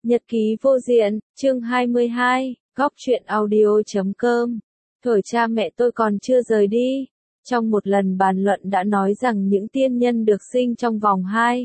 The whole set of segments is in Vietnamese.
Nhật ký vô diện, chương 22, góc truyện audio.com. Thời cha mẹ tôi còn chưa rời đi. Trong một lần bàn luận đã nói rằng những tiên nhân được sinh trong vòng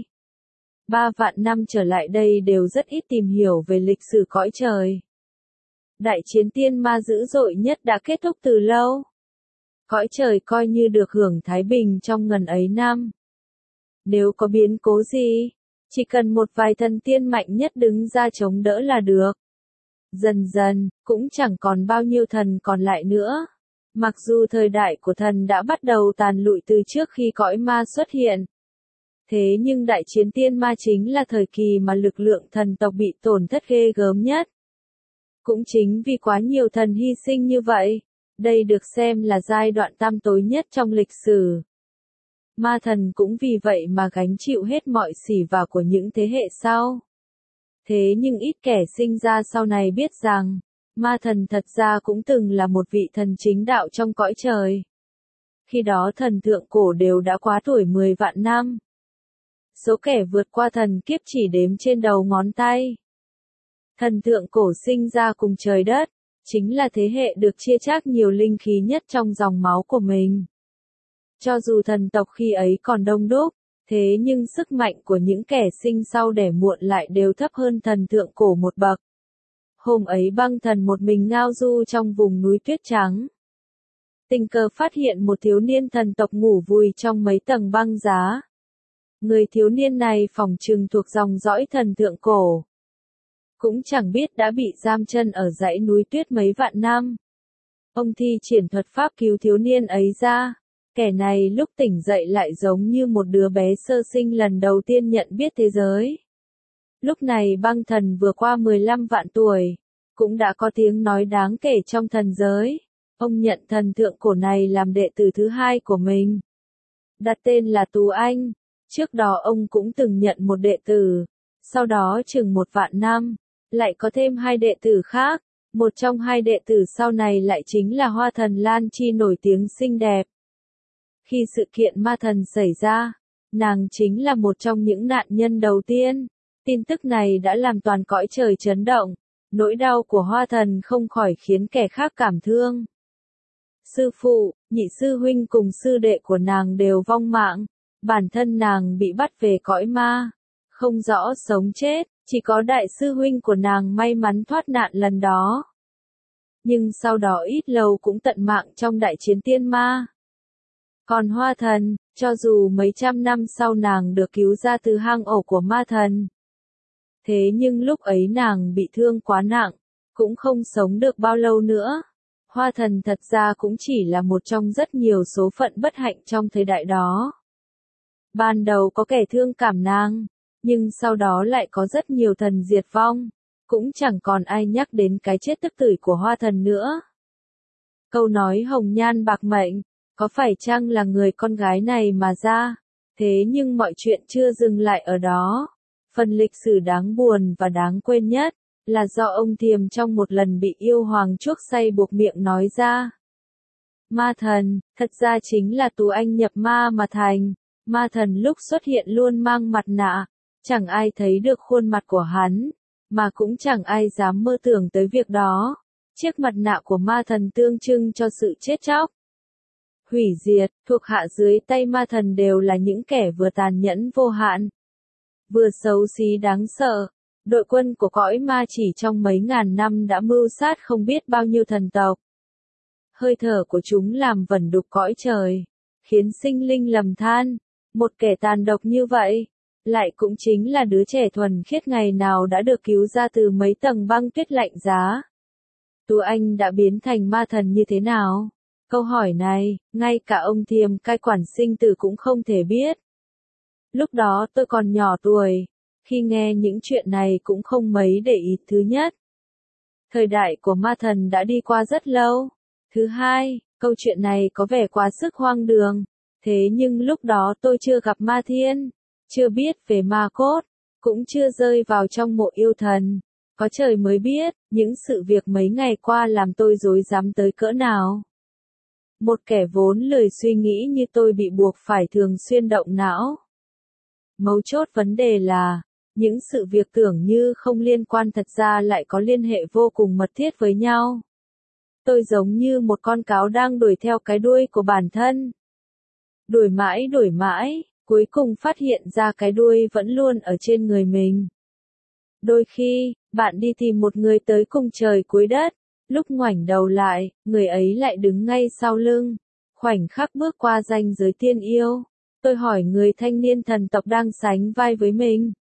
3 vạn năm trở lại đây đều rất ít tìm hiểu về lịch sử cõi trời. Đại chiến tiên ma dữ dội nhất đã kết thúc từ lâu. Cõi trời coi như được hưởng thái bình trong ngần ấy năm. Nếu có biến cố gì, chỉ cần một vài thần tiên mạnh nhất đứng ra chống đỡ là được. Dần dần, cũng chẳng còn bao nhiêu thần còn lại nữa. Mặc dù thời đại của thần đã bắt đầu tàn lụi từ trước khi cõi ma xuất hiện. Thế nhưng đại chiến tiên ma chính là thời kỳ mà lực lượng thần tộc bị tổn thất ghê gớm nhất. Cũng chính vì quá nhiều thần hy sinh như vậy, đây được xem là giai đoạn tăm tối nhất trong lịch sử. Ma thần cũng vì vậy mà gánh chịu hết mọi sỉ vả của những thế hệ sau. Thế nhưng ít kẻ sinh ra sau này biết rằng, ma thần thật ra cũng từng là một vị thần chính đạo trong cõi trời. Khi đó thần thượng cổ đều đã quá tuổi 10 vạn năm. Số kẻ vượt qua thần kiếp chỉ đếm trên đầu ngón tay. Thần thượng cổ sinh ra cùng trời đất, chính là thế hệ được chia chác nhiều linh khí nhất trong dòng máu của mình. Cho dù thần tộc khi ấy còn đông đúc, thế nhưng sức mạnh của những kẻ sinh sau đẻ muộn lại đều thấp hơn thần thượng cổ một bậc. Hôm ấy băng thần một mình ngao du trong vùng núi tuyết trắng. Tình cờ phát hiện một thiếu niên thần tộc ngủ vùi trong mấy tầng băng giá. Người thiếu niên này phỏng chừng thuộc dòng dõi thần thượng cổ. Cũng chẳng biết đã bị giam chân ở dãy núi tuyết mấy vạn năm. Ông thi triển thuật pháp cứu thiếu niên ấy ra. Kẻ này lúc tỉnh dậy lại giống như một đứa bé sơ sinh lần đầu tiên nhận biết thế giới. Lúc này băng thần vừa qua 15 vạn tuổi, cũng đã có tiếng nói đáng kể trong thần giới. Ông nhận thần thượng cổ này làm đệ tử thứ hai của mình. Đặt tên là Tú Anh. Trước đó ông cũng từng nhận một đệ tử. Sau đó chừng 1 vạn năm, lại có thêm 2 đệ tử khác. Một trong 2 đệ tử sau này lại chính là Hoa thần Lan Chi nổi tiếng xinh đẹp. Khi sự kiện ma thần xảy ra, nàng chính là một trong những nạn nhân đầu tiên. Tin tức này đã làm toàn cõi trời chấn động. Nỗi đau của Hoa thần không khỏi khiến kẻ khác cảm thương. Sư phụ, nhị sư huynh cùng sư đệ của nàng đều vong mạng. Bản thân nàng bị bắt về cõi ma. Không rõ sống chết, chỉ có đại sư huynh của nàng may mắn thoát nạn lần đó. Nhưng sau đó ít lâu cũng tận mạng trong đại chiến tiên ma. Còn Hoa thần, cho dù mấy trăm năm sau nàng được cứu ra từ hang ổ của ma thần. Thế nhưng lúc ấy nàng bị thương quá nặng, cũng không sống được bao lâu nữa. Hoa thần thật ra cũng chỉ là một trong rất nhiều số phận bất hạnh trong thời đại đó. Ban đầu có kẻ thương cảm nàng, nhưng sau đó lại có rất nhiều thần diệt vong, cũng chẳng còn ai nhắc đến cái chết tức tưởi của Hoa thần nữa. Câu nói hồng nhan bạc mệnh, có phải chăng là người con gái này mà ra? Thế nhưng mọi chuyện chưa dừng lại ở đó. Phần lịch sử đáng buồn và đáng quên nhất, là do ông Thiềm trong một lần bị yêu hoàng chuốc say buộc miệng nói ra. Ma thần, thật ra chính là Tú Anh nhập ma mà thành. Ma thần lúc xuất hiện luôn mang mặt nạ, chẳng ai thấy được khuôn mặt của hắn, mà cũng chẳng ai dám mơ tưởng tới việc đó. Chiếc mặt nạ của ma thần tượng trưng cho sự chết chóc, hủy diệt. Thuộc hạ dưới tay ma thần đều là những kẻ vừa tàn nhẫn vô hạn, vừa xấu xí đáng sợ. Đội quân của cõi ma chỉ trong mấy ngàn năm đã mưu sát không biết bao nhiêu thần tộc. Hơi thở của chúng làm vẩn đục cõi trời, khiến sinh linh lầm than. Một kẻ tàn độc như vậy, lại cũng chính là đứa trẻ thuần khiết ngày nào đã được cứu ra từ mấy tầng băng tuyết lạnh giá. Tú Anh đã biến thành ma thần như thế nào? Câu hỏi này, ngay cả ông Thiềm cai quản sinh tử cũng không thể biết. Lúc đó tôi còn nhỏ tuổi, khi nghe những chuyện này cũng không mấy để ý. Thứ nhất, thời đại của ma thần đã đi qua rất lâu. Thứ hai, câu chuyện này có vẻ quá sức hoang đường. Thế nhưng lúc đó tôi chưa gặp ma thiên, chưa biết về ma cốt, cũng chưa rơi vào trong mộ yêu thần. Có trời mới biết, những sự việc mấy ngày qua làm tôi rối rắm tới cỡ nào. Một kẻ vốn lười suy nghĩ như tôi bị buộc phải thường xuyên động não. Mấu chốt vấn đề là, Những sự việc tưởng như không liên quan thật ra lại có liên hệ vô cùng mật thiết với nhau. Tôi giống như một con cáo đang đuổi theo cái đuôi của bản thân. Đuổi mãi, cuối cùng phát hiện ra cái đuôi vẫn luôn ở trên người mình. Đôi khi, bạn đi tìm một người tới cùng trời cuối đất, lúc ngoảnh đầu lại, người ấy lại đứng ngay sau lưng. Khoảnh khắc bước qua ranh giới tiên yêu, tôi hỏi người thanh niên thần tộc đang sánh vai với mình.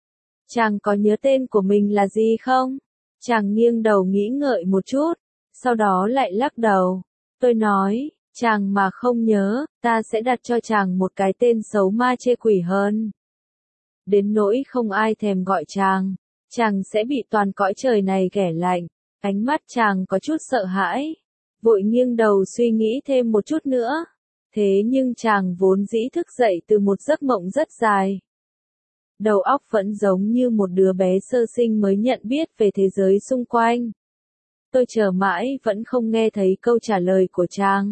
Chàng có nhớ tên của mình là gì không? Chàng nghiêng đầu nghĩ ngợi một chút, sau đó lại lắc đầu. Tôi nói, chàng mà không nhớ, ta sẽ đặt cho chàng một cái tên xấu ma chê quỷ hơn. Đến nỗi không ai thèm gọi chàng sẽ bị toàn cõi trời này ghẻ lạnh. Ánh mắt chàng có chút sợ hãi, vội nghiêng đầu suy nghĩ thêm một chút nữa. Thế nhưng chàng vốn dĩ thức dậy từ một giấc mộng rất dài. Đầu óc vẫn giống như một đứa bé sơ sinh mới nhận biết về thế giới xung quanh. Tôi chờ mãi vẫn không nghe thấy câu trả lời của chàng.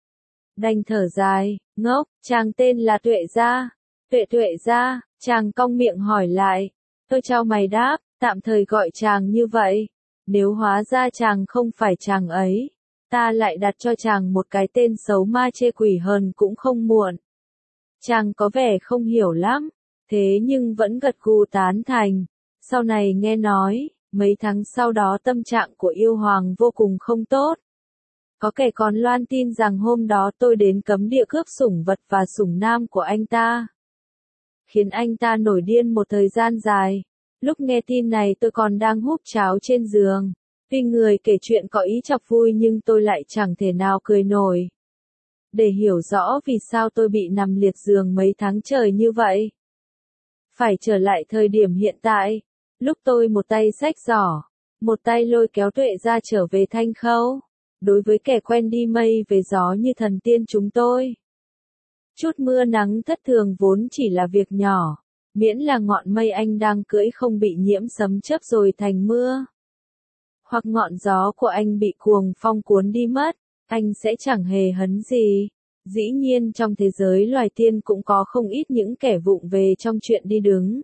Đành thở dài, ngốc, chàng tên là Tuệ Gia. Tuệ Gia, chàng cong miệng hỏi lại. Tôi chau mày đáp, tạm thời gọi chàng như vậy. Nếu hóa ra chàng không phải chàng ấy, ta lại đặt cho chàng một cái tên xấu ma chê quỷ hơn cũng không muộn. Chàng có vẻ không hiểu lắm, thế nhưng vẫn gật gù tán thành. Sau này nghe nói, mấy tháng sau đó tâm trạng của yêu hoàng vô cùng không tốt. Có kẻ còn loan tin rằng hôm đó tôi đến cấm địa cướp sủng vật và sủng nam của anh ta, khiến anh ta nổi điên một thời gian dài. Lúc nghe tin này tôi còn đang húp cháo trên giường. Tuy người kể chuyện có ý chọc vui nhưng tôi lại chẳng thể nào cười nổi. Để hiểu rõ vì sao tôi bị nằm liệt giường mấy tháng trời như vậy, phải trở lại thời điểm hiện tại. Lúc tôi một tay xách giỏ, một tay lôi kéo Tuệ Gia trở về Thanh Khâu. Đối với kẻ quen đi mây về gió như thần tiên chúng tôi, chút mưa nắng thất thường vốn chỉ là việc nhỏ, miễn là ngọn mây anh đang cưỡi không bị nhiễm sấm chớp rồi thành mưa, hoặc ngọn gió của anh bị cuồng phong cuốn đi mất, anh sẽ chẳng hề hấn gì. Dĩ nhiên trong thế giới loài tiên cũng có không ít những kẻ vụng về trong chuyện đi đứng.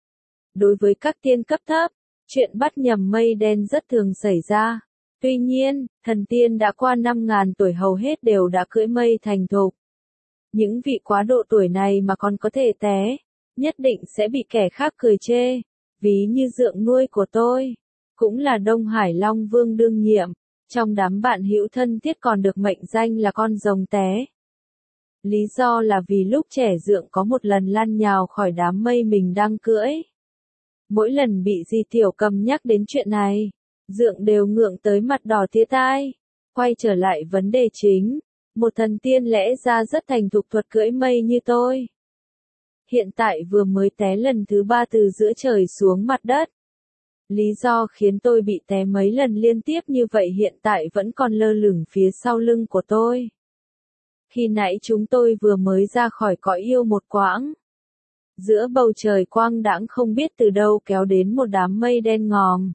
Đối với các tiên cấp thấp, chuyện bắt nhầm mây đen rất thường xảy ra. Tuy nhiên, thần tiên đã qua 5.000 tuổi hầu hết đều đã cưỡi mây thành thục. Những vị quá độ tuổi này mà còn có thể té, nhất định sẽ bị kẻ khác cười chê. Ví như dượng nuôi của tôi, cũng là Đông Hải Long Vương đương nhiệm, trong đám bạn hữu thân thiết còn được mệnh danh là con rồng té. Lý do là vì lúc trẻ dượng có một lần lăn nhào khỏi đám mây mình đang cưỡi. Mỗi lần bị dì Tiểu Cầm nhắc đến chuyện này, dượng đều ngượng tới mặt đỏ tía tai. Quay trở lại vấn đề chính, một thần tiên lẽ ra rất thành thục thuật cưỡi mây như tôi, hiện tại vừa mới té lần thứ 3 từ giữa trời xuống mặt đất. Lý do khiến tôi bị té mấy lần liên tiếp như vậy hiện tại vẫn còn lơ lửng phía sau lưng của tôi. Khi nãy chúng tôi vừa mới ra khỏi cõi yêu một quãng. Giữa bầu trời quang đãng không biết từ đâu kéo đến một đám mây đen ngòm.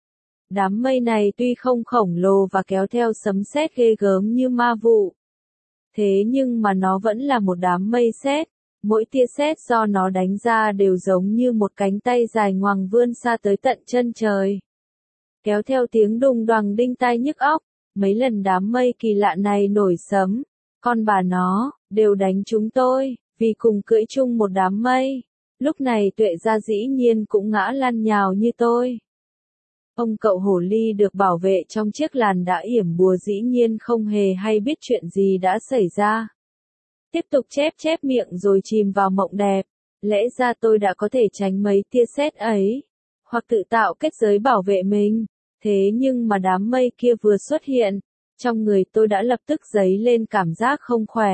Đám mây này tuy không khổng lồ và kéo theo sấm sét ghê gớm như ma vụ, thế nhưng mà nó vẫn là một đám mây sét. Mỗi tia sét do nó đánh ra đều giống như một cánh tay dài ngoằng vươn xa tới tận chân trời. Kéo theo tiếng đùng đoằng đinh tai nhức óc, mấy lần đám mây kỳ lạ này nổi sấm, con bà nó, đều đánh chúng tôi, vì cùng cưỡi chung một đám mây. Lúc này Tuệ Gia dĩ nhiên cũng ngã lăn nhào như tôi. Ông cậu hồ ly được bảo vệ trong chiếc làn đã yểm bùa dĩ nhiên không hề hay biết chuyện gì đã xảy ra. Tiếp tục chép miệng rồi chìm vào mộng đẹp. Lẽ ra tôi đã có thể tránh mấy tia sét ấy, hoặc tự tạo kết giới bảo vệ mình. Thế nhưng mà đám mây kia vừa xuất hiện, trong người tôi đã lập tức dấy lên cảm giác không khỏe.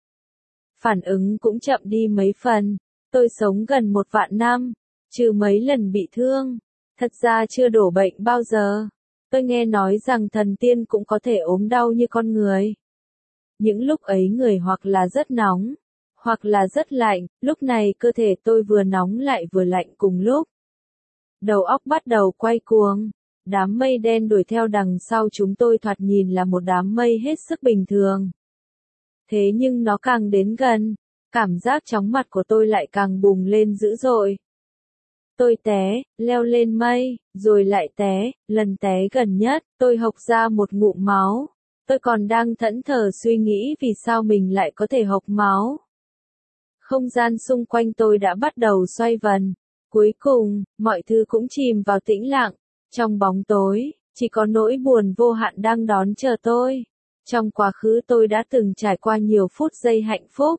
Phản ứng cũng chậm đi mấy phần. Tôi sống gần 1 vạn năm, trừ mấy lần bị thương, thật ra chưa đổ bệnh bao giờ. Tôi nghe nói rằng thần tiên cũng có thể ốm đau như con người. Những lúc ấy người hoặc là rất nóng, hoặc là rất lạnh, lúc này cơ thể tôi vừa nóng lại vừa lạnh cùng lúc. Đầu óc bắt đầu quay cuồng, đám mây đen đuổi theo đằng sau chúng tôi thoạt nhìn là một đám mây hết sức bình thường. Thế nhưng nó càng đến gần, cảm giác chóng mặt của tôi lại càng bùng lên dữ dội. Tôi té, leo lên mây, rồi lại té, lần té gần nhất, tôi hộc ra một ngụm máu. Tôi còn đang thẫn thờ suy nghĩ vì sao mình lại có thể hộc máu. Không gian xung quanh tôi đã bắt đầu xoay vần. Cuối cùng, mọi thứ cũng chìm vào tĩnh lặng. Trong bóng tối, chỉ có nỗi buồn vô hạn đang đón chờ tôi. Trong quá khứ tôi đã từng trải qua nhiều phút giây hạnh phúc.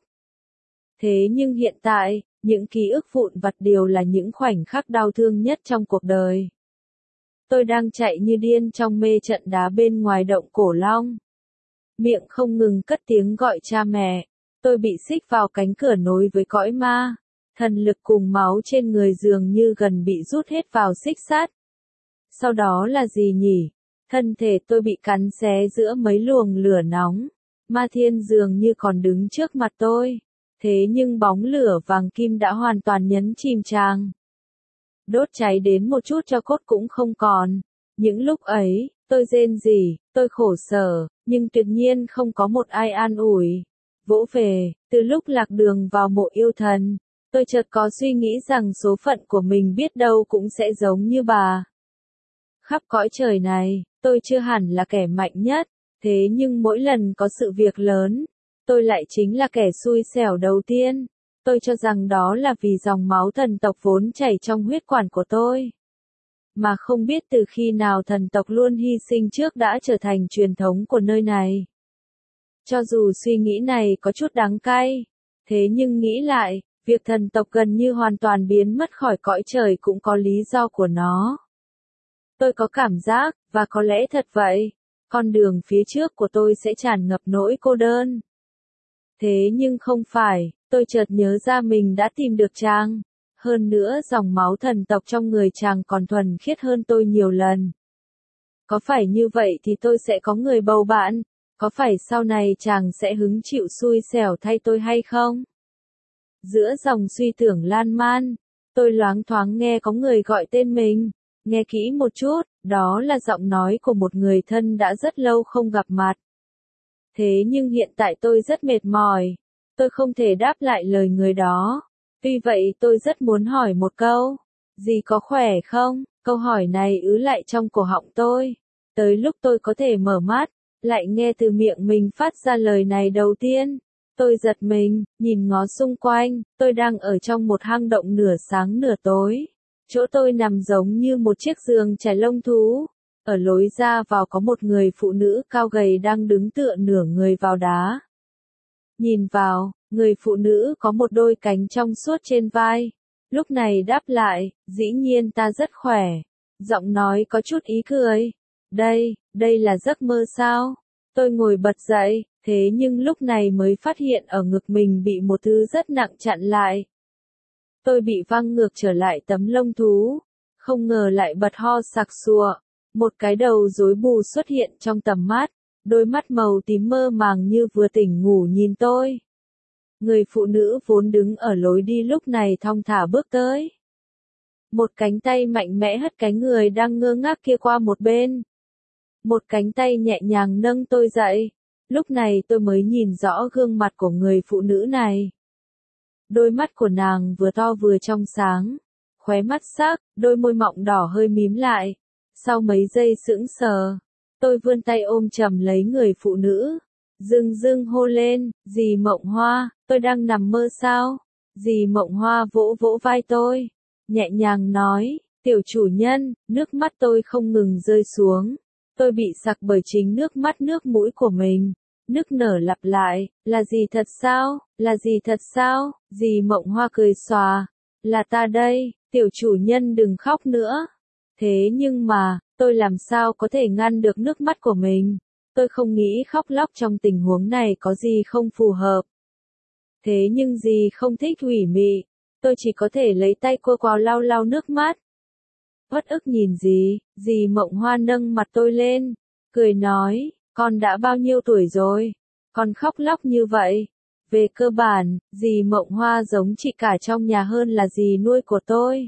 Thế nhưng hiện tại, những ký ức vụn vặt đều là những khoảnh khắc đau thương nhất trong cuộc đời. Tôi đang chạy như điên trong mê trận đá bên ngoài động Cổ Long. Miệng không ngừng cất tiếng gọi cha mẹ. Tôi bị xích vào cánh cửa nối với cõi ma. Thần lực cùng máu trên người dường như gần bị rút hết vào xích sắt. Sau đó là gì nhỉ? Thân thể tôi bị cắn xé giữa mấy luồng lửa nóng. Ma thiên dường như còn đứng trước mặt tôi. Thế nhưng bóng lửa vàng kim đã hoàn toàn nhấn chìm chàng. Đốt cháy đến một chút cho cốt cũng không còn. Những lúc ấy, tôi rên rỉ, tôi khổ sở, nhưng tuyệt nhiên không có một ai an ủi. Vỗ về, từ lúc lạc đường vào mộ yêu thần, tôi chợt có suy nghĩ rằng số phận của mình biết đâu cũng sẽ giống như bà. Khắp cõi trời này, tôi chưa hẳn là kẻ mạnh nhất, thế nhưng mỗi lần có sự việc lớn, tôi lại chính là kẻ xui xẻo đầu tiên. Tôi cho rằng đó là vì dòng máu thần tộc vốn chảy trong huyết quản của tôi. Mà không biết từ khi nào thần tộc luôn hy sinh trước đã trở thành truyền thống của nơi này. Cho dù suy nghĩ này có chút đắng cay, thế nhưng nghĩ lại, việc thần tộc gần như hoàn toàn biến mất khỏi cõi trời cũng có lý do của nó. Tôi có cảm giác, và có lẽ thật vậy, con đường phía trước của tôi sẽ tràn ngập nỗi cô đơn. Thế nhưng không phải, tôi chợt nhớ ra mình đã tìm được chàng. Hơn nữa dòng máu thần tộc trong người chàng còn thuần khiết hơn tôi nhiều lần. Có phải như vậy thì tôi sẽ có người bầu bạn? Có phải sau này chàng sẽ hứng chịu xui xẻo thay tôi hay không? Giữa dòng suy tưởng lan man, tôi loáng thoáng nghe có người gọi tên mình. Nghe kỹ một chút, đó là giọng nói của một người thân đã rất lâu không gặp mặt. Thế nhưng hiện tại tôi rất mệt mỏi. Tôi không thể đáp lại lời người đó. Tuy vậy tôi rất muốn hỏi một câu. Dì có khỏe không? Câu hỏi này ứ lại trong cổ họng tôi. Tới lúc tôi có thể mở mắt, lại nghe từ miệng mình phát ra lời này đầu tiên. Tôi giật mình, nhìn ngó xung quanh, tôi đang ở trong một hang động nửa sáng nửa tối. Chỗ tôi nằm giống như một chiếc giường trải lông thú. Ở lối ra vào có một người phụ nữ cao gầy đang đứng tựa nửa người vào đá. Nhìn vào, người phụ nữ có một đôi cánh trong suốt trên vai. Lúc này đáp lại, dĩ nhiên ta rất khỏe. Giọng nói có chút ý cười. Đây là giấc mơ sao? Tôi ngồi bật dậy, thế nhưng lúc này mới phát hiện ở ngực mình bị một thứ rất nặng chặn lại. Tôi bị văng ngược trở lại tấm lông thú. Không ngờ lại bật ho sặc sụa. Một cái đầu rối bù xuất hiện trong tầm mắt. Đôi mắt màu tím mơ màng như vừa tỉnh ngủ nhìn tôi. Người phụ nữ vốn đứng ở lối đi lúc này thong thả bước tới. Một cánh tay mạnh mẽ hất cái người đang ngơ ngác kia qua một bên. Một cánh tay nhẹ nhàng nâng tôi dậy. Lúc này tôi mới nhìn rõ gương mặt của người phụ nữ này. Đôi mắt của nàng vừa to vừa trong sáng. Khóe mắt sắc, đôi môi mọng đỏ hơi mím lại. Sau mấy giây sững sờ, tôi vươn tay ôm chầm lấy người phụ nữ. Dưng dưng hô lên, dì Mộng Hoa, tôi đang nằm mơ sao? Dì Mộng Hoa vỗ vỗ vai tôi. Nhẹ nhàng nói, tiểu chủ nhân, nước mắt tôi không ngừng rơi xuống. Tôi bị sặc bởi chính nước mắt nước mũi của mình. Nức nở lặp lại, là gì thật sao? Là gì thật sao? Dì Mộng Hoa cười xòa. Là ta đây, tiểu chủ nhân đừng khóc nữa. Thế nhưng mà, tôi làm sao có thể ngăn được nước mắt của mình? Tôi không nghĩ khóc lóc trong tình huống này có gì không phù hợp. Thế nhưng dì không thích ủy mị. Tôi chỉ có thể lấy tay cô quào lau lau nước mắt. Uất ức nhìn dì Mộng Hoa nâng mặt tôi lên. Cười nói, con đã bao nhiêu tuổi rồi? Con khóc lóc như vậy. Về cơ bản, dì Mộng Hoa giống chị cả trong nhà hơn là dì nuôi của tôi.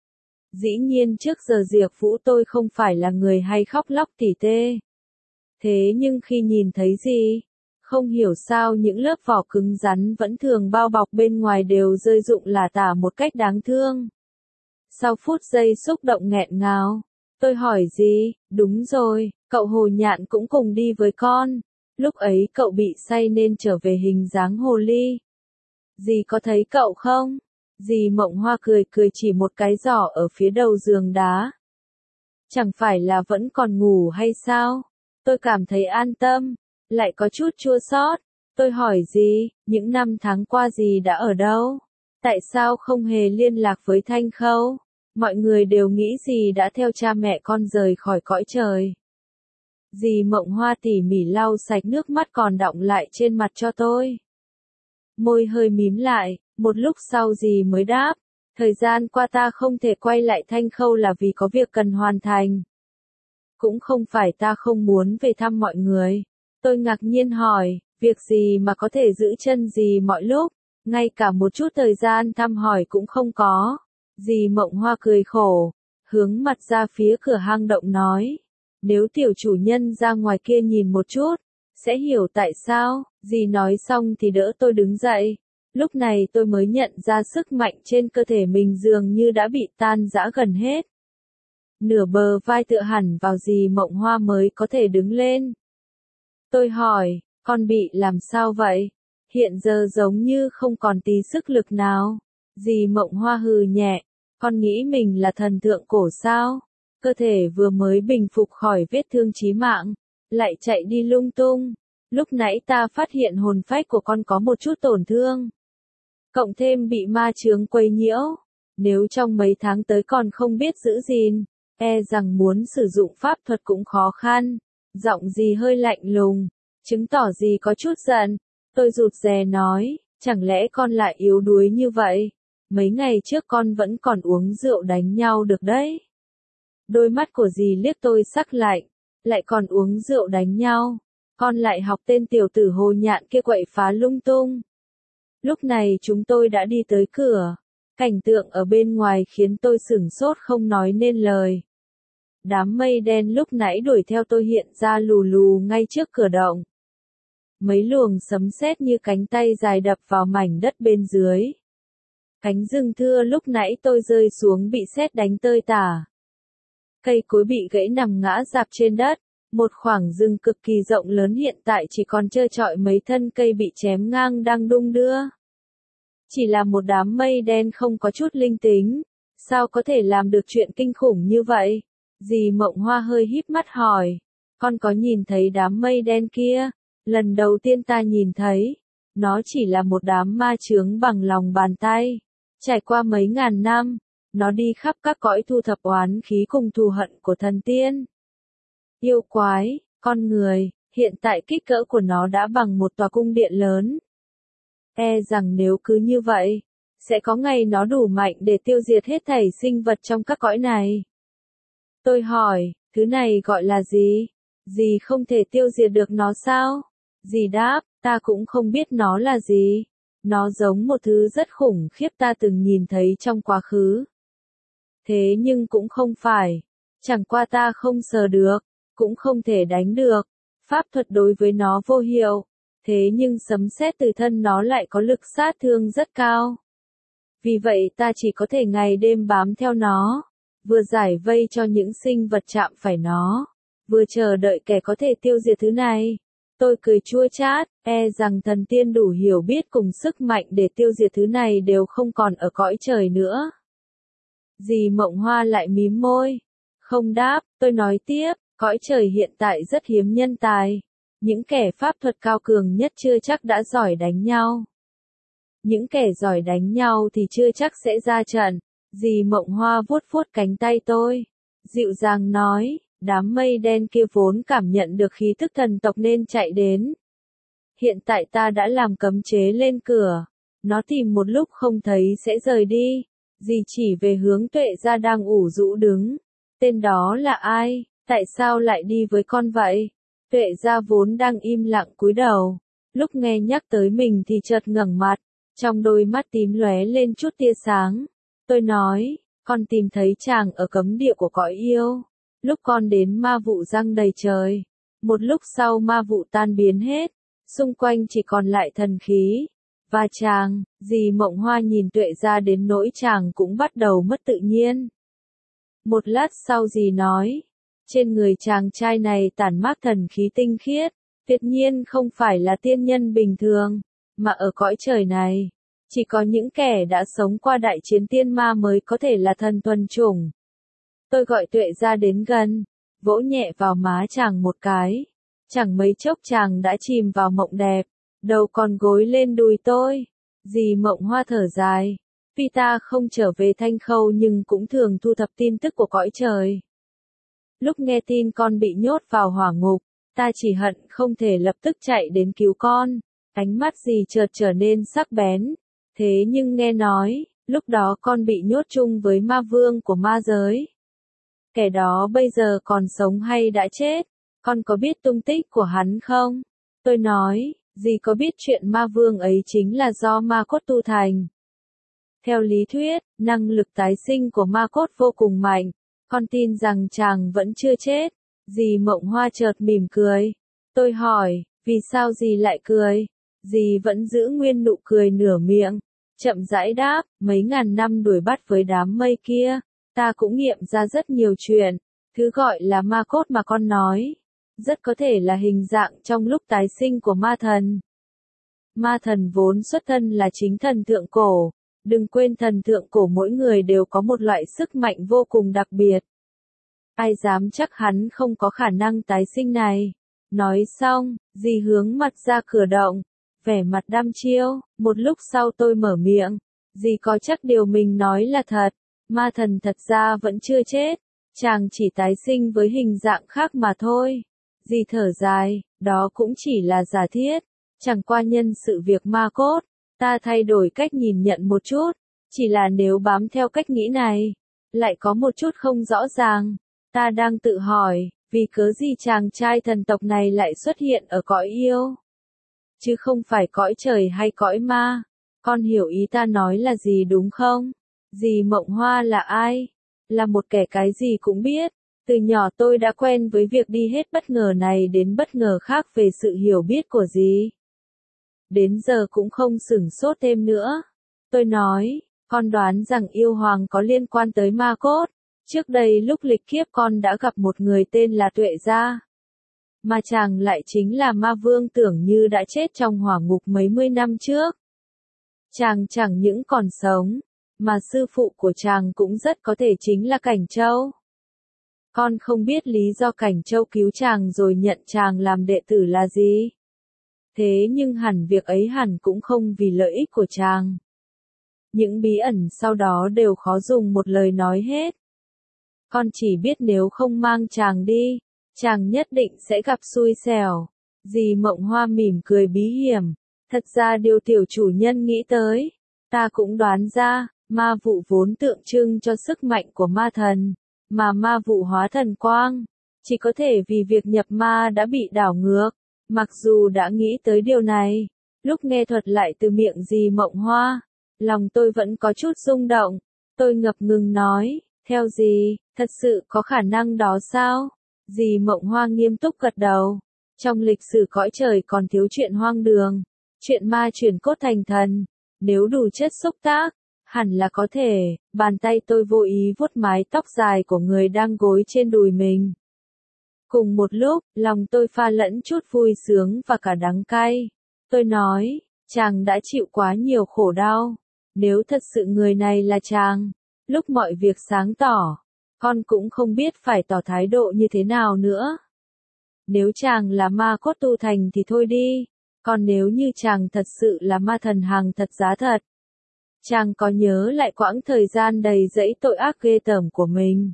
Dĩ nhiên trước giờ Diệp Vũ tôi không phải là người hay khóc lóc tỉ tê. Thế nhưng khi nhìn thấy dì, không hiểu sao những lớp vỏ cứng rắn vẫn thường bao bọc bên ngoài đều rơi rụng lả tả một cách đáng thương. Sau phút giây xúc động nghẹn ngào, tôi hỏi gì, đúng rồi, cậu Hồ Nhạn cũng cùng đi với con. Lúc ấy cậu bị say nên trở về hình dáng hồ ly. Dì có thấy cậu không? Dì Mộng Hoa cười cười chỉ một cái giỏ ở phía đầu giường đá. Chẳng phải là vẫn còn ngủ hay sao? Tôi cảm thấy an tâm, lại có chút chua xót. Tôi hỏi dì, những năm tháng qua dì đã ở đâu? Tại sao không hề liên lạc với Thanh Khâu? Mọi người đều nghĩ dì đã theo cha mẹ con rời khỏi cõi trời. Dì Mộng Hoa tỉ mỉ lau sạch nước mắt còn đọng lại trên mặt cho tôi. Môi hơi mím lại, một lúc sau dì mới đáp, thời gian qua ta không thể quay lại Thanh Khâu là vì có việc cần hoàn thành. Cũng không phải ta không muốn về thăm mọi người. Tôi ngạc nhiên hỏi, việc gì mà có thể giữ chân dì mọi lúc, ngay cả một chút thời gian thăm hỏi cũng không có. Dì Mộng Hoa cười khổ, hướng mặt ra phía cửa hang động nói, nếu tiểu chủ nhân ra ngoài kia nhìn một chút, sẽ hiểu tại sao. Dì nói xong thì đỡ tôi đứng dậy. Lúc này tôi mới nhận ra sức mạnh trên cơ thể mình dường như đã bị tan rã gần hết. Nửa bờ vai tựa hẳn vào dì Mộng Hoa mới có thể đứng lên. Tôi hỏi, con bị làm sao vậy? Hiện giờ giống như không còn tí sức lực nào. Dì Mộng Hoa hừ nhẹ, con nghĩ mình là thần tượng cổ sao? Cơ thể vừa mới bình phục khỏi vết thương chí mạng, lại chạy đi lung tung. Lúc nãy ta phát hiện hồn phách của con có một chút tổn thương. Cộng thêm bị ma chướng quấy nhiễu. Nếu trong mấy tháng tới còn không biết giữ gìn, e rằng muốn sử dụng pháp thuật cũng khó khăn. Giọng dì hơi lạnh lùng, chứng tỏ dì có chút giận. Tôi rụt rè nói, chẳng lẽ con lại yếu đuối như vậy? Mấy ngày trước con vẫn còn uống rượu đánh nhau được đấy. Đôi mắt của dì liếc tôi sắc lạnh, lại còn uống rượu đánh nhau. Con lại học tên tiểu tử Hồ Nhạn kia quậy phá lung tung. Lúc này chúng tôi đã đi tới cửa. Cảnh tượng ở bên ngoài khiến tôi sửng sốt không nói nên lời. Đám mây đen lúc nãy đuổi theo tôi hiện ra lù lù ngay trước cửa động. Mấy luồng sấm sét như cánh tay dài đập vào mảnh đất bên dưới. Cánh rừng thưa lúc nãy tôi rơi xuống bị sét đánh tơi tả. Cây cối bị gãy nằm ngã rạp trên đất. Một khoảng rừng cực kỳ rộng lớn hiện tại chỉ còn trơ trọi mấy thân cây bị chém ngang đang đung đưa. Chỉ là một đám mây đen không có chút linh tính. Sao có thể làm được chuyện kinh khủng như vậy? Dì Mộng Hoa hơi híp mắt hỏi. Con có nhìn thấy đám mây đen kia? Lần đầu tiên ta nhìn thấy. Nó chỉ là một đám ma chướng bằng lòng bàn tay. Trải qua mấy ngàn năm, nó đi khắp các cõi thu thập oán khí cùng thù hận của thần tiên. Yêu quái, con người, hiện tại kích cỡ của nó đã bằng một tòa cung điện lớn. E rằng nếu cứ như vậy, sẽ có ngày nó đủ mạnh để tiêu diệt hết thảy sinh vật trong các cõi này. Tôi hỏi, thứ này gọi là gì? Dì không thể tiêu diệt được nó sao? Dì đáp, ta cũng không biết nó là gì. Nó giống một thứ rất khủng khiếp ta từng nhìn thấy trong quá khứ. Thế nhưng cũng không phải. Chẳng qua ta không sờ được, cũng không thể đánh được. Pháp thuật đối với nó vô hiệu. Thế nhưng sấm sét từ thân nó lại có lực sát thương rất cao. Vì vậy ta chỉ có thể ngày đêm bám theo nó. Vừa giải vây cho những sinh vật chạm phải nó. Vừa chờ đợi kẻ có thể tiêu diệt thứ này. Tôi cười chua chát, e rằng thần tiên đủ hiểu biết cùng sức mạnh để tiêu diệt thứ này đều không còn ở cõi trời nữa. Dì Mộng Hoa lại mím môi. Không đáp, tôi nói tiếp, cõi trời hiện tại rất hiếm nhân tài. Những kẻ pháp thuật cao cường nhất chưa chắc đã giỏi đánh nhau. Những kẻ giỏi đánh nhau thì chưa chắc sẽ ra trận. Dì Mộng Hoa vuốt vuốt cánh tay tôi. Dịu dàng nói, đám mây đen kia vốn cảm nhận được khí thức thần tộc nên chạy đến. Hiện tại ta đã làm cấm chế lên cửa. Nó tìm một lúc không thấy sẽ rời đi. Dì chỉ về hướng Tuệ Gia đang ủ rũ đứng. Tên đó là ai? Tại sao lại đi với con vậy? Tuệ Gia vốn đang im lặng cúi đầu. Lúc nghe nhắc tới mình thì chợt ngẩng mặt. Trong đôi mắt tím lóe lên chút tia sáng. Tôi nói, con tìm thấy chàng ở cấm địa của cõi yêu. Lúc con đến ma vụ giăng đầy trời. Một lúc sau ma vụ tan biến hết. Xung quanh chỉ còn lại thần khí. Và chàng, dì Mộng Hoa nhìn Tuệ Gia đến nỗi chàng cũng bắt đầu mất tự nhiên. Một lát sau dì nói, trên người chàng trai này tản mát thần khí tinh khiết, tuyệt nhiên không phải là tiên nhân bình thường, mà ở cõi trời này, chỉ có những kẻ đã sống qua đại chiến tiên ma mới có thể là thần thuần chủng. Tôi gọi Tuệ Gia đến gần, vỗ nhẹ vào má chàng một cái. Chẳng mấy chốc chàng đã chìm vào mộng đẹp, đầu còn gối lên đùi tôi. Dì Mộng Hoa thở dài, tuy ta không trở về Thanh Khâu nhưng cũng thường thu thập tin tức của cõi trời. Lúc nghe tin con bị nhốt vào hỏa ngục, ta chỉ hận không thể lập tức chạy đến cứu con. Ánh mắt dì chợt trở nên sắc bén. Thế nhưng nghe nói, lúc đó con bị nhốt chung với ma vương của ma giới. Kẻ đó bây giờ còn sống hay đã chết? Con có biết tung tích của hắn không? Tôi nói, dì có biết chuyện ma vương ấy chính là do ma cốt tu thành. Theo lý thuyết, năng lực tái sinh của ma cốt vô cùng mạnh. Con tin rằng chàng vẫn chưa chết. Dì Mộng Hoa chợt mỉm cười. Tôi hỏi, vì sao dì lại cười? Dì vẫn giữ nguyên nụ cười nửa miệng. Chậm rãi đáp, mấy ngàn năm đuổi bắt với đám mây kia, ta cũng nghiệm ra rất nhiều chuyện. Thứ gọi là ma cốt mà con nói, rất có thể là hình dạng trong lúc tái sinh của ma thần. Ma thần vốn xuất thân là chính thần thượng cổ. Đừng quên thần thượng cổ mỗi người đều có một loại sức mạnh vô cùng đặc biệt. Ai dám chắc hắn không có khả năng tái sinh này. Nói xong, dì hướng mặt ra cửa động, vẻ mặt đăm chiêu. Một lúc sau tôi mở miệng, dì có chắc điều mình nói là thật. Ma thần thật ra vẫn chưa chết, chàng chỉ tái sinh với hình dạng khác mà thôi. Dì thở dài, đó cũng chỉ là giả thiết, chẳng qua nhân sự việc ma cốt, ta thay đổi cách nhìn nhận một chút, chỉ là nếu bám theo cách nghĩ này, lại có một chút không rõ ràng. Ta đang tự hỏi, vì cớ gì chàng trai thần tộc này lại xuất hiện ở cõi yêu, chứ không phải cõi trời hay cõi ma. Con hiểu ý ta nói là gì đúng không? Dì Mộng Hoa là ai? Là một kẻ cái gì cũng biết. Từ nhỏ tôi đã quen với việc đi hết bất ngờ này đến bất ngờ khác về sự hiểu biết của dì. Đến giờ cũng không sửng sốt thêm nữa. Tôi nói, con đoán rằng yêu hoàng có liên quan tới ma cốt. Trước đây lúc lịch kiếp con đã gặp một người tên là Tuệ Gia. Mà chàng lại chính là ma vương tưởng như đã chết trong hỏa ngục mấy mươi năm trước. Chàng chẳng những còn sống, mà sư phụ của chàng cũng rất có thể chính là Cảnh Châu. Con không biết lý do Cảnh Châu cứu chàng rồi nhận chàng làm đệ tử là gì. Thế nhưng hẳn việc ấy hẳn cũng không vì lợi ích của chàng. Những bí ẩn sau đó đều khó dùng một lời nói hết. Con chỉ biết nếu không mang chàng đi, chàng nhất định sẽ gặp xui xẻo. Dì Mộng Hoa mỉm cười bí hiểm. Thật ra điều tiểu chủ nhân nghĩ tới, ta cũng đoán ra, ma vụ vốn tượng trưng cho sức mạnh của ma thần, mà ma vụ hóa thần quang, chỉ có thể vì việc nhập ma đã bị đảo ngược. Mặc dù đã nghĩ tới điều này, lúc nghe thuật lại từ miệng dì Mộng Hoa, lòng tôi vẫn có chút rung động. Tôi ngập ngừng nói, theo dì, thật sự có khả năng đó sao? Dì Mộng Hoa nghiêm túc gật đầu. Trong lịch sử cõi trời còn thiếu chuyện hoang đường, chuyện ma chuyển cốt thành thần, nếu đủ chất xúc tác, hẳn là có thể. Bàn tay tôi vô ý vuốt mái tóc dài của người đang gối trên đùi mình. Cùng một lúc, lòng tôi pha lẫn chút vui sướng và cả đắng cay. Tôi nói, chàng đã chịu quá nhiều khổ đau. Nếu thật sự người này là chàng, lúc mọi việc sáng tỏ, con cũng không biết phải tỏ thái độ như thế nào nữa. Nếu chàng là ma cốt tu thành thì thôi đi, còn nếu như chàng thật sự là ma thần hàng thật giá thật, chàng có nhớ lại quãng thời gian đầy dẫy tội ác ghê tởm của mình.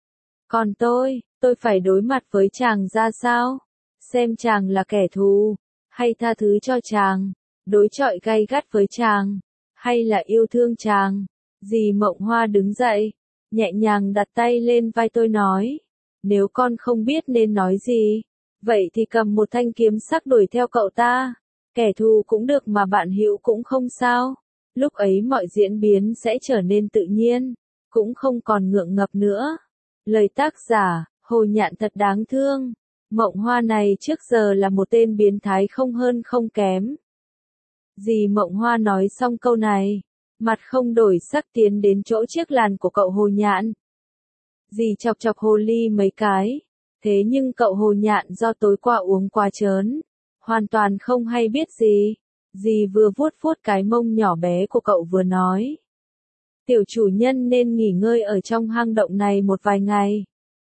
Còn tôi phải đối mặt với chàng ra sao? Xem chàng là kẻ thù, hay tha thứ cho chàng, đối chọi gay gắt với chàng, hay là yêu thương chàng? Dì Mộng Hoa đứng dậy, nhẹ nhàng đặt tay lên vai tôi nói, nếu con không biết nên nói gì, vậy thì cầm một thanh kiếm sắc đuổi theo cậu ta. Kẻ thù cũng được mà bạn hữu cũng không sao. Lúc ấy mọi diễn biến sẽ trở nên tự nhiên, cũng không còn ngượng ngập nữa. Lời tác giả, Hồ Nhạn thật đáng thương. Mộng Hoa này trước giờ là một tên biến thái không hơn không kém. Dì Mộng Hoa nói xong câu này, mặt không đổi sắc tiến đến chỗ chiếc làn của cậu Hồ Nhạn. Dì chọc chọc hồ ly mấy cái, thế nhưng cậu Hồ Nhạn do tối qua uống quá chớn, hoàn toàn không hay biết gì. Dì vừa vuốt vuốt cái mông nhỏ bé của cậu vừa nói. Tiểu chủ nhân nên nghỉ ngơi ở trong hang động này một vài ngày.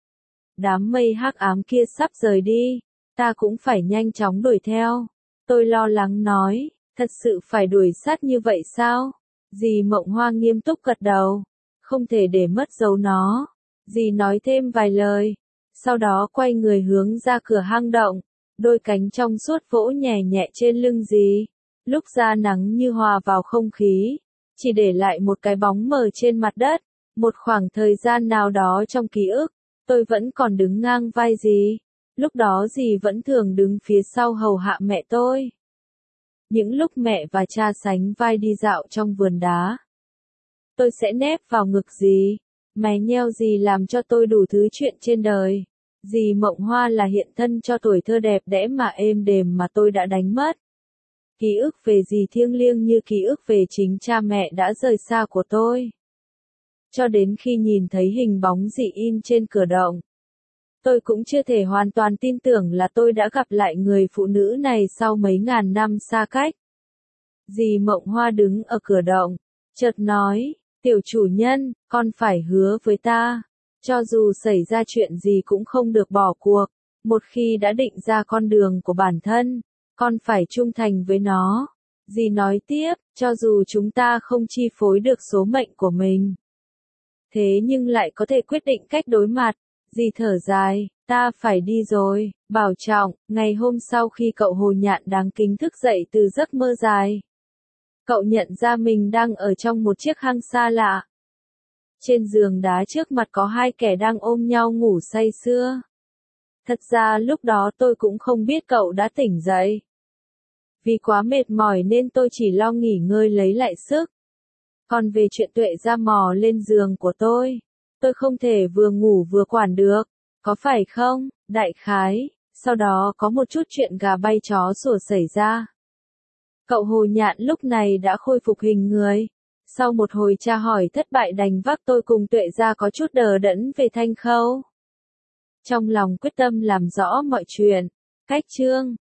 Đám mây hắc ám kia sắp rời đi, ta cũng phải nhanh chóng đuổi theo. Tôi lo lắng nói, thật sự phải đuổi sát như vậy sao? Dì Mộng Hoa nghiêm túc gật đầu, không thể để mất dấu nó. Dì nói thêm vài lời, sau đó quay người hướng ra cửa hang động, đôi cánh trong suốt vỗ nhẹ nhẹ trên lưng dì. Lúc ra nắng như hòa vào không khí, chỉ để lại một cái bóng mờ trên mặt đất. Một khoảng thời gian nào đó trong ký ức, tôi vẫn còn đứng ngang vai dì. Lúc đó dì vẫn thường đứng phía sau hầu hạ mẹ tôi. Những lúc mẹ và cha sánh vai đi dạo trong vườn đá, tôi sẽ nép vào ngực dì, mè nheo dì làm cho tôi đủ thứ chuyện trên đời. Dì Mộng Hoa là hiện thân cho tuổi thơ đẹp đẽ mà êm đềm mà tôi đã đánh mất. Ký ức về dì thiêng liêng như ký ức về chính cha mẹ đã rời xa của tôi. Cho đến khi nhìn thấy hình bóng dì in trên cửa động, tôi cũng chưa thể hoàn toàn tin tưởng là tôi đã gặp lại người phụ nữ này sau mấy ngàn năm xa cách. Dì Mộng Hoa đứng ở cửa động, chợt nói, tiểu chủ nhân, con phải hứa với ta, cho dù xảy ra chuyện gì cũng không được bỏ cuộc, một khi đã định ra con đường của bản thân, con phải trung thành với nó. Dì nói tiếp, cho dù chúng ta không chi phối được số mệnh của mình, thế nhưng lại có thể quyết định cách đối mặt. Dì thở dài, ta phải đi rồi, bảo trọng. Ngày hôm sau khi cậu Hồ Nhạn đáng kính thức dậy từ giấc mơ dài, cậu nhận ra mình đang ở trong một chiếc hang xa lạ. Trên giường đá trước mặt có hai kẻ đang ôm nhau ngủ say sưa. Thật ra lúc đó tôi cũng không biết cậu đã tỉnh dậy. Vì quá mệt mỏi nên tôi chỉ lo nghỉ ngơi lấy lại sức. Còn về chuyện Tuệ ra mò lên giường của tôi không thể vừa ngủ vừa quản được, có phải không? Đại khái, sau đó có một chút chuyện gà bay chó sủa xảy ra. Cậu Hồ Nhạn lúc này đã khôi phục hình người. Sau một hồi tra hỏi thất bại đành vác tôi cùng Tuệ ra có chút đờ đẫn về Thanh Khâu. Trong lòng quyết tâm làm rõ mọi chuyện. Cách chương